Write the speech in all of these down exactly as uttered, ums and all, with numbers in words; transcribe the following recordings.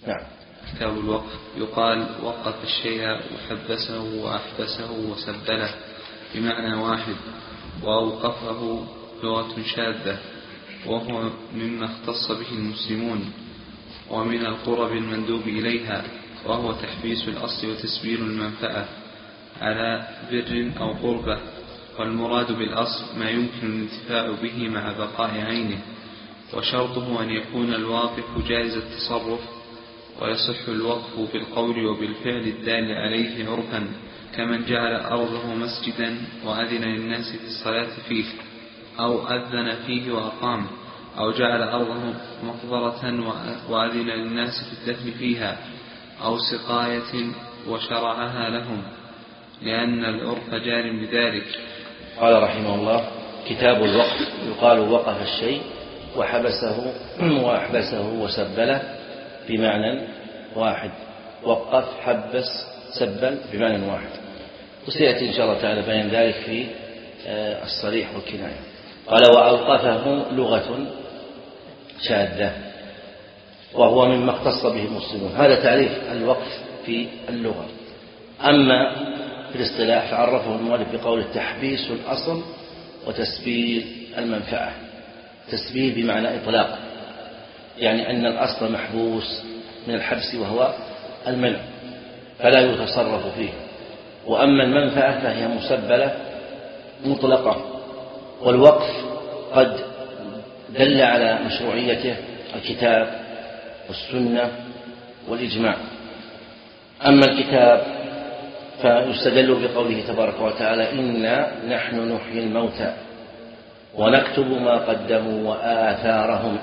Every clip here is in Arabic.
نعم. كتاب الوقف. يقال وقف الشيء وحبسه وأحبسه وسبله بمعنى واحد، وأوقفه لغة شاذة، وهو مما اختص به المسلمون، ومن القرب المندوب إليها، وهو تحبيس الأصل وتسبيل المنفعة على بر أو قربة. والمراد بالأصل ما يمكن الانتفاع به مع بقاء عينه، وشرطه أن يكون الواقف جائز التصرف، ويصح الوقف بالقول وبالفعل الدال عليه عرفا، كمن جعل أرضه مسجدا وأذن للناس في الصلاة فيه، أو أذن فيه وأقام، أو جعل أرضه مقبرة وأذن للناس في الدفن فيها، أو سقاية وشرعها لهم، لأن العرف جار بذلك. قال رحمه الله: كتاب الوقف. يقال وقف الشيء وحبسه وأحبسه وسبله بمعنى واحد. وقف، حبس، سبل بمعنى واحد. وسيأتي إن شاء الله تعالى بيان ذلك في الصريح والكناية. قال: وأوقفه لغة شاذة، وهو مما اختص به المسلمون. هذا تعريف الوقف في اللغة. أما في الاصطلاح فعرفه المؤلف بقول تحبيس الأصل وتسبيل المنفعة. تسبيل بمعنى إطلاق، يعني أن الأصل محبوس من الحبس وهو المنع فلا يتصرف فيه، وأما المنفعة فهي مسبلة مطلقة. والوقف قد دل على مشروعيته الكتاب والسنة والإجماع. أما الكتاب فيستدل بقوله تبارك وتعالى: إنا نحن نحيي الموتى ونكتب ما قدموا وآثارهم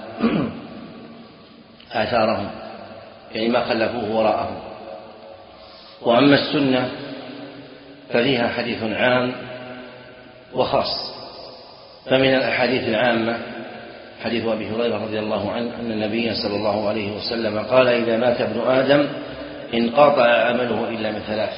آثارهم يعني ما خلفوه وراءهم. وأما السنة ففيها حديث عام وخاص. فمن الأحاديث العامة حديث أبي هريرة رضي الله عنه أن النبي صلى الله عليه وسلم قال: إذا مات ابن آدم انقطع عمله إلا من ثلاث: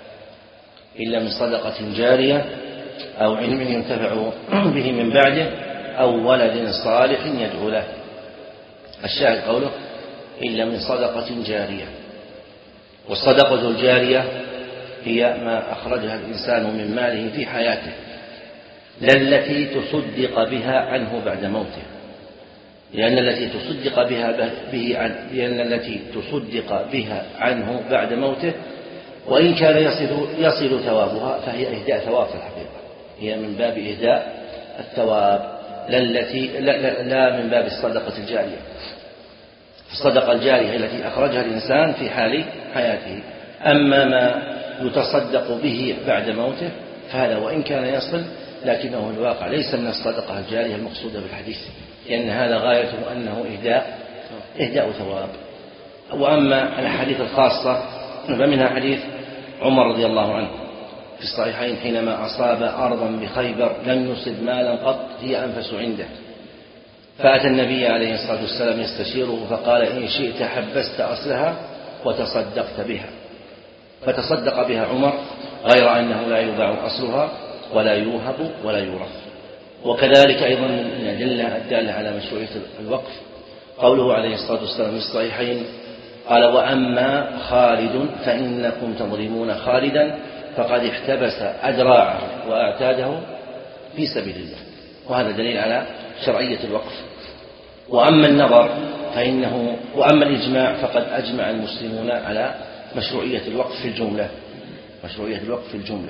إلا من صدقة جارية، أو علم ينتفع به من بعده، أو ولد صالح يدعو له. الشاهد قوله: إلا من صدقة جارية. والصدقة الجارية هي ما أخرجها الإنسان من ماله في حياته، لا التي تصدق بها عنه بعد موته، لأن التي تصدق بها به عن لأن التي تصدق بها عنه بعد موته وإن كان يصل يصل ثوابها فهي إهداء ثواب في الحقيقة، هي من باب إهداء الثواب، لا التي لا, لا, لا من باب الصدقة الجارية. الصدقة الجارية التي أخرجها الإنسان في حال حياته. أما ما يتصدق به بعد موته فهذا وإن كان يصل لكنه الواقع ليس من الصدقة الجارية المقصودة بالحديث، لأن هذا غايته أنه إهداء إهداء ثواب. وأما الأحاديث الخاصة فمنها حديث عمر رضي الله عنه في الصحيحين حينما أصاب أرضا بخيبر لم يصب مالا قط هي أنفس عنده، فأتى النبي عليه الصلاة والسلام يستشيره فقال: إن شئت حبست أصلها وتصدقت بها. فتصدق بها عمر، غير أنه لا يباع أصلها ولا يوهب ولا يورث. وكذلك أيضا من الأدلة الدالة على مشروعية الوقف قوله عليه الصلاة والسلام في الصحيحين قال: وأما خالد فإنكم تظلمون خالدا فقد احتبس أدراعه وأعتاده في سبيل الله. وهذا دليل على شرعية الوقف. وأما النظر فإنه وأما الإجماع فقد أجمع المسلمون على مشروعية الوقف في الجملة مشروعية الوقف في الجملة.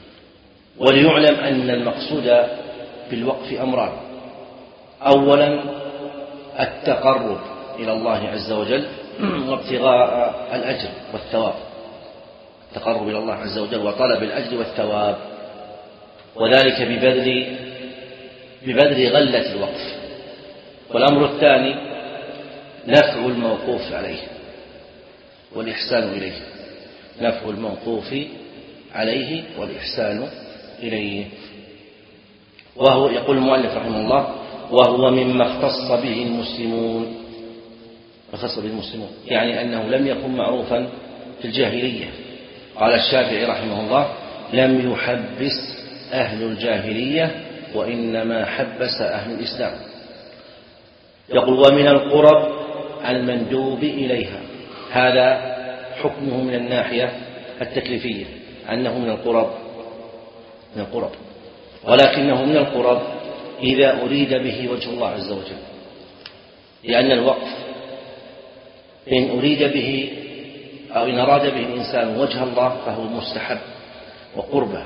وليعلم أن المقصود بالوقف أمران: أولا التقرب إلى الله عز وجل وابتغاء الأجر والثواب، التقرب إلى الله عز وجل وطلب الأجر والثواب، وذلك ببذل ببذل غلة الوقف. والأمر الثاني نفع الموقوف عليه والإحسان إليه، نفع الموقوف عليه والإحسان إليه. وهو يقول المؤلف رحمه الله: وهو مما اختص به المسلمون اختص به المسلمون يعني أنه لم يكن معروفا في الجاهلية. قال الشافعي رحمه الله: لم يحبس أهل الجاهلية وإنما حبس أهل الإسلام. يقول: ومن القرب المندوب إليها، هذا حكمه من الناحية التكليفية أنه من القرب من القرب ولكنه من القرب إذا أريد به وجه الله عز وجل، لأن الوقف إن أريد به أو إن أراد به الإنسان وجه الله فهو مستحب وقربة،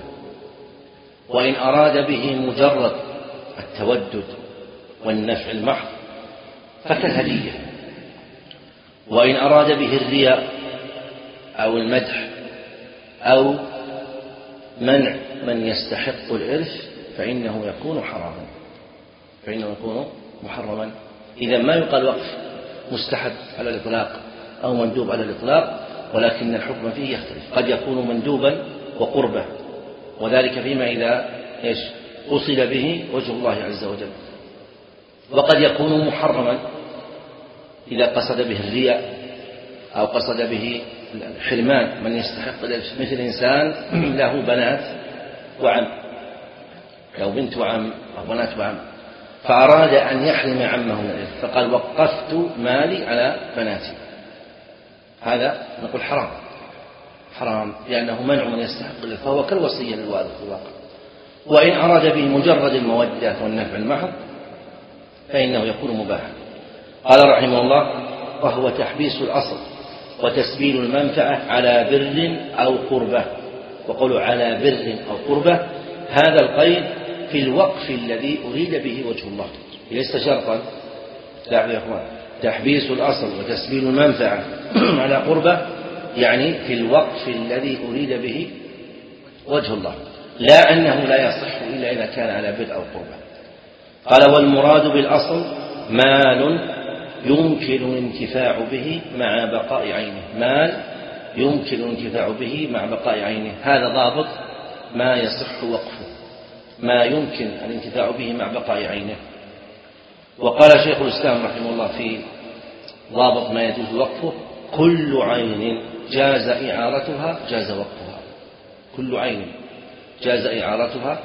وإن أراد به مجرد التودد والنفع المحض فكالهدية، وإن أراد به الرياء أو المدح أو منع من يستحق الإرث فإنه يكون حراما فإنه يكون محرما. إذا ما يقال وقف مستحب على الإطلاق أو مندوب على الإطلاق، ولكن الحكم فيه يختلف، قد يكون مندوبا وقربة، وذلك فيما إذا إيش قصد به وجه الله عز وجل، وقد يكون محرما إذا قصد به الرياء أو قصد به حرمان من يستحق الإرث، مثل إنسان له بنات وعم، له بنت وعم أو بنات وعم، فأراد أن يحرم عمه من الإرث فقال وقفت مالي على بناتي، هذا نقول حرام حرام لأنه منع من يستحق الإرث، فهو كالوصية للوارث في الواقع. وإن أراد به مجرد المودة والنفع المحض فإنه يكون مباحا. قال رحمه الله: وهو تحبيس الأصل وتسبيل المنفعة على بر أو قربة. وقولوا على بر أو قربة هذا القيد في الوقف الذي أريد به وجه الله، ليس شرطا. لا يا أخوان، تحبيس الأصل وتسبيل المنفعة على قربة يعني في الوقف الذي أريد به وجه الله، لا أنه لا يصح إلا إذا كان على بر أو قربة. قال: والمراد بالأصل مال يمكن الانتفاع به مع بقاء عينه. مال يمكن الانتفاع به مع بقاء عينه، هذا ضابط ما يصح وقفه، ما يمكن الانتفاع به مع بقاء عينه. وقال شيخ الإسلام رحمه الله في ضابط ما يجوز وقفه: كل عين جاز إعارتها جاز وقفها. كل عين جاز إعارتها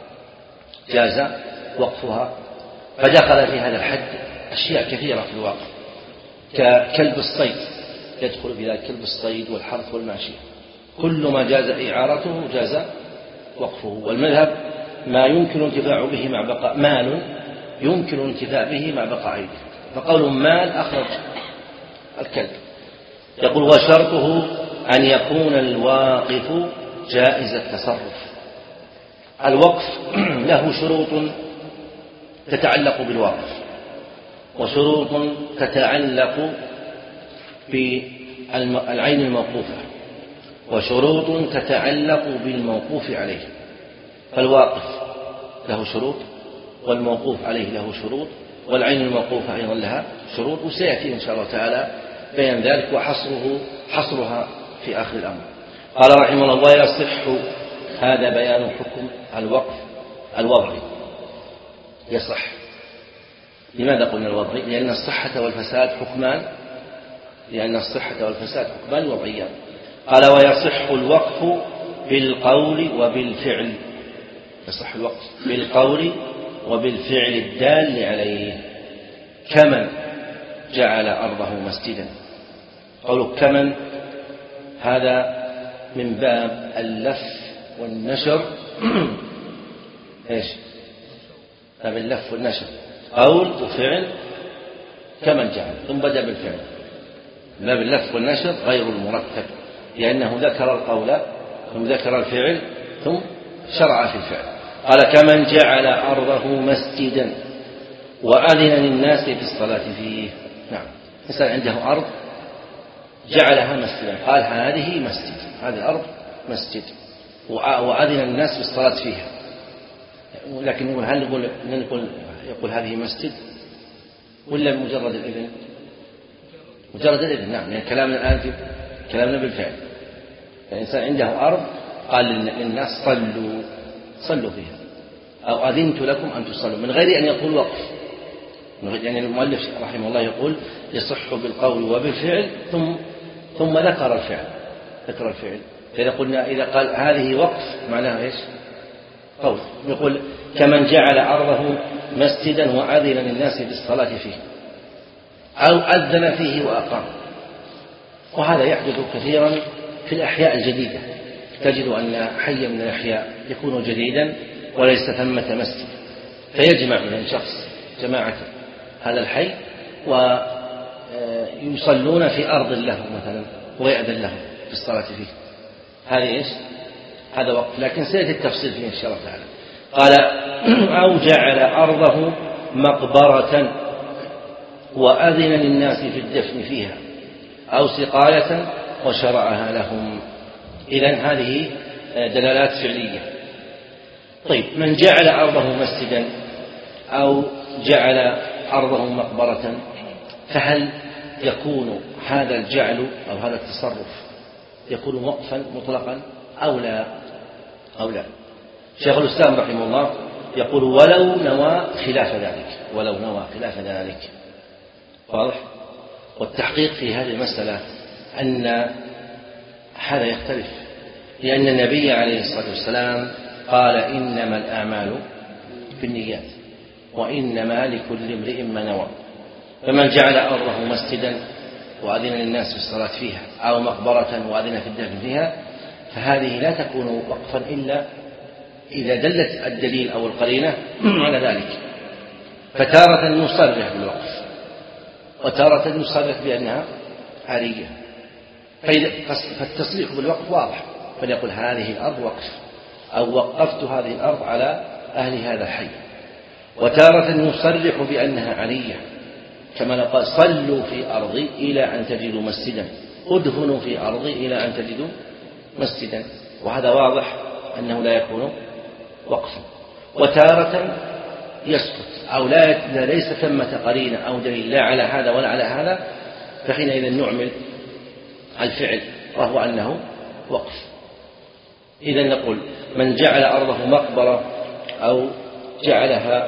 جاز وقفها. فدخل في هذا الحد أشياء كثيرة في الواقع، ككلب الصيد يدخل في ذلك، كلب الصيد والحرث والماشية، كل ما جاز إعارته جاز وقفه. والمذهب ما يمكن الانتفاع به مع بقاء، مال يمكن الانتفاع به مع بقاء عينه، فقول مال أخرج الكلب. يقول: وشرطه أن يكون الواقف جائز التصرف. الوقف له شروط تتعلق بالواقف، وشروط تتعلق بالعين الموقوفة، وشروط تتعلق بالموقوف عليه. فالواقف له شروط، والموقوف عليه له شروط، والعين الموقوفة أيضا لها شروط، وسيأتي إن شاء الله تعالى بيان ذلك وحصره حصرها في آخر الأمر. قال رحمه الله: ويصح. هذا بيان حكم الوقف الوضعي. يصح. لماذا قلنا الوضعي؟ لأن الصحة والفساد حكمان لأن الصحة والفساد حكمان وضعيان. قال: ويصح الوقف بالقول وبالفعل. يصح الوقف بالقول وبالفعل الدال عليه، كمن جعل أرضه مسجدا. قوله كمن هذا من باب اللف والنشر. ايش؟ باب اللف والنشر، قول وفعل كمن جعل، ثم بدأ بالفعل. باب اللف والنشر غير المرتب، لأنه ذكر القول ثم ذكر الفعل ثم شرع في الفعل. قال: كمن جعل أرضه مسجدا وأذن للناس بالصلاة فيه. نعم، إنسان عنده أرض جعلها مسجدا، قال هذه مسجد، هذه الأرض مسجد، وأذن الناس بالصلاة فيها. لكن نقول هل نقول نقول يقول هذه مسجد ولا مجرد الإذن؟ مجرد الإذن. نعم، يعني كلامنا الآن في كلامنا بالفعل. الإنسان عنده أرض قال للناس صلوا صلوا فيها، أو أذنت لكم أن تصلوا، من غير أن يقول وقف. يعني المؤلف رحمه الله يقول يصح بالقول وبالفعل ثم ثم ذكر الفعل ذكر الفعل فإذا قلنا إذا قال هذه وقف معناها إيش؟ قول. يقول: كمن جعل أرضه مسجدا وأذن للناس بالصلاة فيه، أو أذن فيه وأقام. وهذا يحدث كثيرا في الأحياء الجديدة، تجد أن حي من الأحياء يكون جديدا وليس ثمة مسجد، فيجمع من شخص جماعة هذا الحي ويصلون في أرض له مثلا ويأذن لهم في الصلاة فيه. هذه إيش؟ هذا وقت، لكن سيأتي التفصيل فيه إن شاء الله تعالى. قال أو جعل أرضه مقبرة وأذن للناس في الدفن فيها أو سقاية وشرعها لهم. إذن هذه دلالات فعلية. طيب، من جعل أرضه مسجدا أو جعل أرضه مقبرة، فهل يكون هذا الجعل أو هذا التصرف يكون وقفا مطلقا أو لا؟ أو لا. شيخ الإسلام رحمه الله يقول ولو نوى خلاف ذلك، ولو نوى خلاف ذلك. واضح؟ والتحقيق في هذه المسألة أن هذا يختلف، لأن النبي عليه الصلاة والسلام قال إنما الأعمال بالنيات وإنما لكل امرئ ما نوى. فمن جعل أرضه مسجدا وأذن للناس في الصلاة فيها أو مقبرة وأذن في الدفن فيها، فهذه لا تكون وقفا إلا إذا دلت الدليل أو القرينة على ذلك. فتارة نصرح بالوقف وتارة نصرح بأنها عارية، فالتصريح بالوقف واضح، فليقول هذه الأرض وقف أو وقفت هذه الأرض على أهل هذا الحي. وتارة نصرح بأنها عارية، كما لو قال صلوا في أرضي إلى أن تجدوا مسجدا، ادفنوا في أرضي إلى أن تجدوا مسجدا، وهذا واضح أنه لا يكون وقفا. وتارة يسكت أو لا ليس ثمة قرينة أو دليل لا على هذا ولا على هذا، فحينئذ نعمل الفعل وهو أنه وقف. إذن نقول من جعل أرضه مقبرة أو جعلها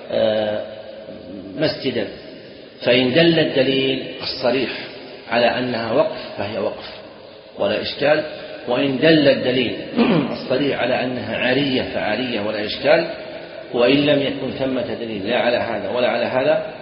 مسجدا، فإن دل الدليل الصريح على أنها وقف فهي وقف ولا إشكال، وإن دل الدليل الصريح على أنها عارية فعارية ولا إشكال، وإن لم يكن ثمة دليل لا على هذا ولا على هذا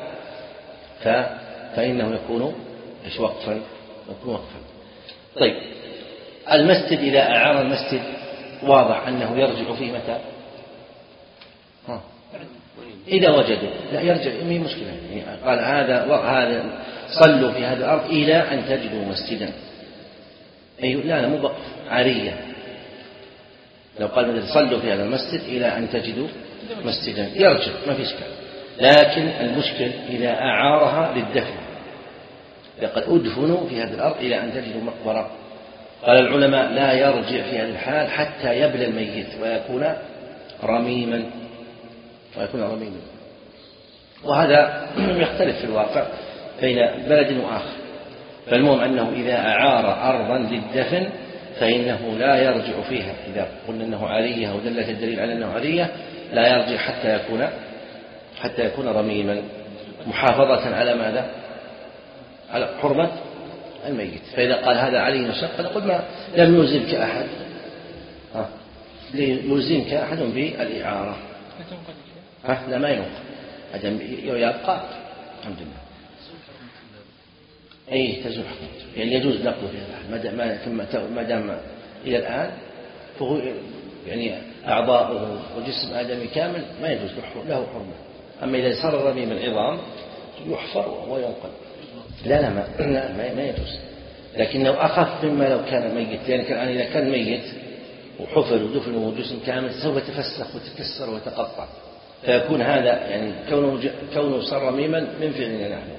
فإنه يكون إيش وقفا، يكون وقفا. طيب، المسجد إذا أعار المسجد واضح أنه يرجع فيه متى؟ ها. إذا وجدوا لا يرجع، ما هي مشكلة. قال هذا وهذا صلوا في هذه الأرض إلى أن تجدوا مسجدا، أي لا لا مو وقف، عارية. لو قال مثلا صلوا في هذا المسجد إلى أن تجدوا مسجدا يرجع، ما في إشكال. لكن المشكل إذا أعارها للدفن، لقد أدفنوا في هذه الأرض إلى أن تجدوا مقبرة، قال العلماء لا يرجع في هذه الحال حتى يبلى الميت ويكون رميما ويكون رميما. وهذا يختلف في الواقع بين بلد وآخر، فالمهم أنه إذا أعار أرضا للدفن فإنه لا يرجع فيها. إذا قلنا أنه عارية أو دلت الدليل على أنه عارية لا يرجع حتى يكون حتى يكون رميما، محافظة على ماذا؟ على حرمة الميت. فإذا قال هذا علي مشقة نقول ما لم يلزمك أحد، ها يلزمك أحد بالإعارة، ها لا ما ينقل، هذا يبقى الحمد لله. أي تزول حكمته، يعني يجوز نقله في هذا الحال ما دام إلى الآن فهو يعني أعضاؤه وجسم آدمي كامل ما يجوز له حرمة. أما إذا صار رميم العظام يحفر وينقل، لا لا ما, لا ما يجوز، لكنه أخف مما لو كان ميت، لأن يعني الآن إذا كان ميت وحفر ودفن وجسم كامل سوف يتفسخ ويتكسر ويتقطع، فيكون هذا يعني كونه كونه صار رميما من فعلنا نحن.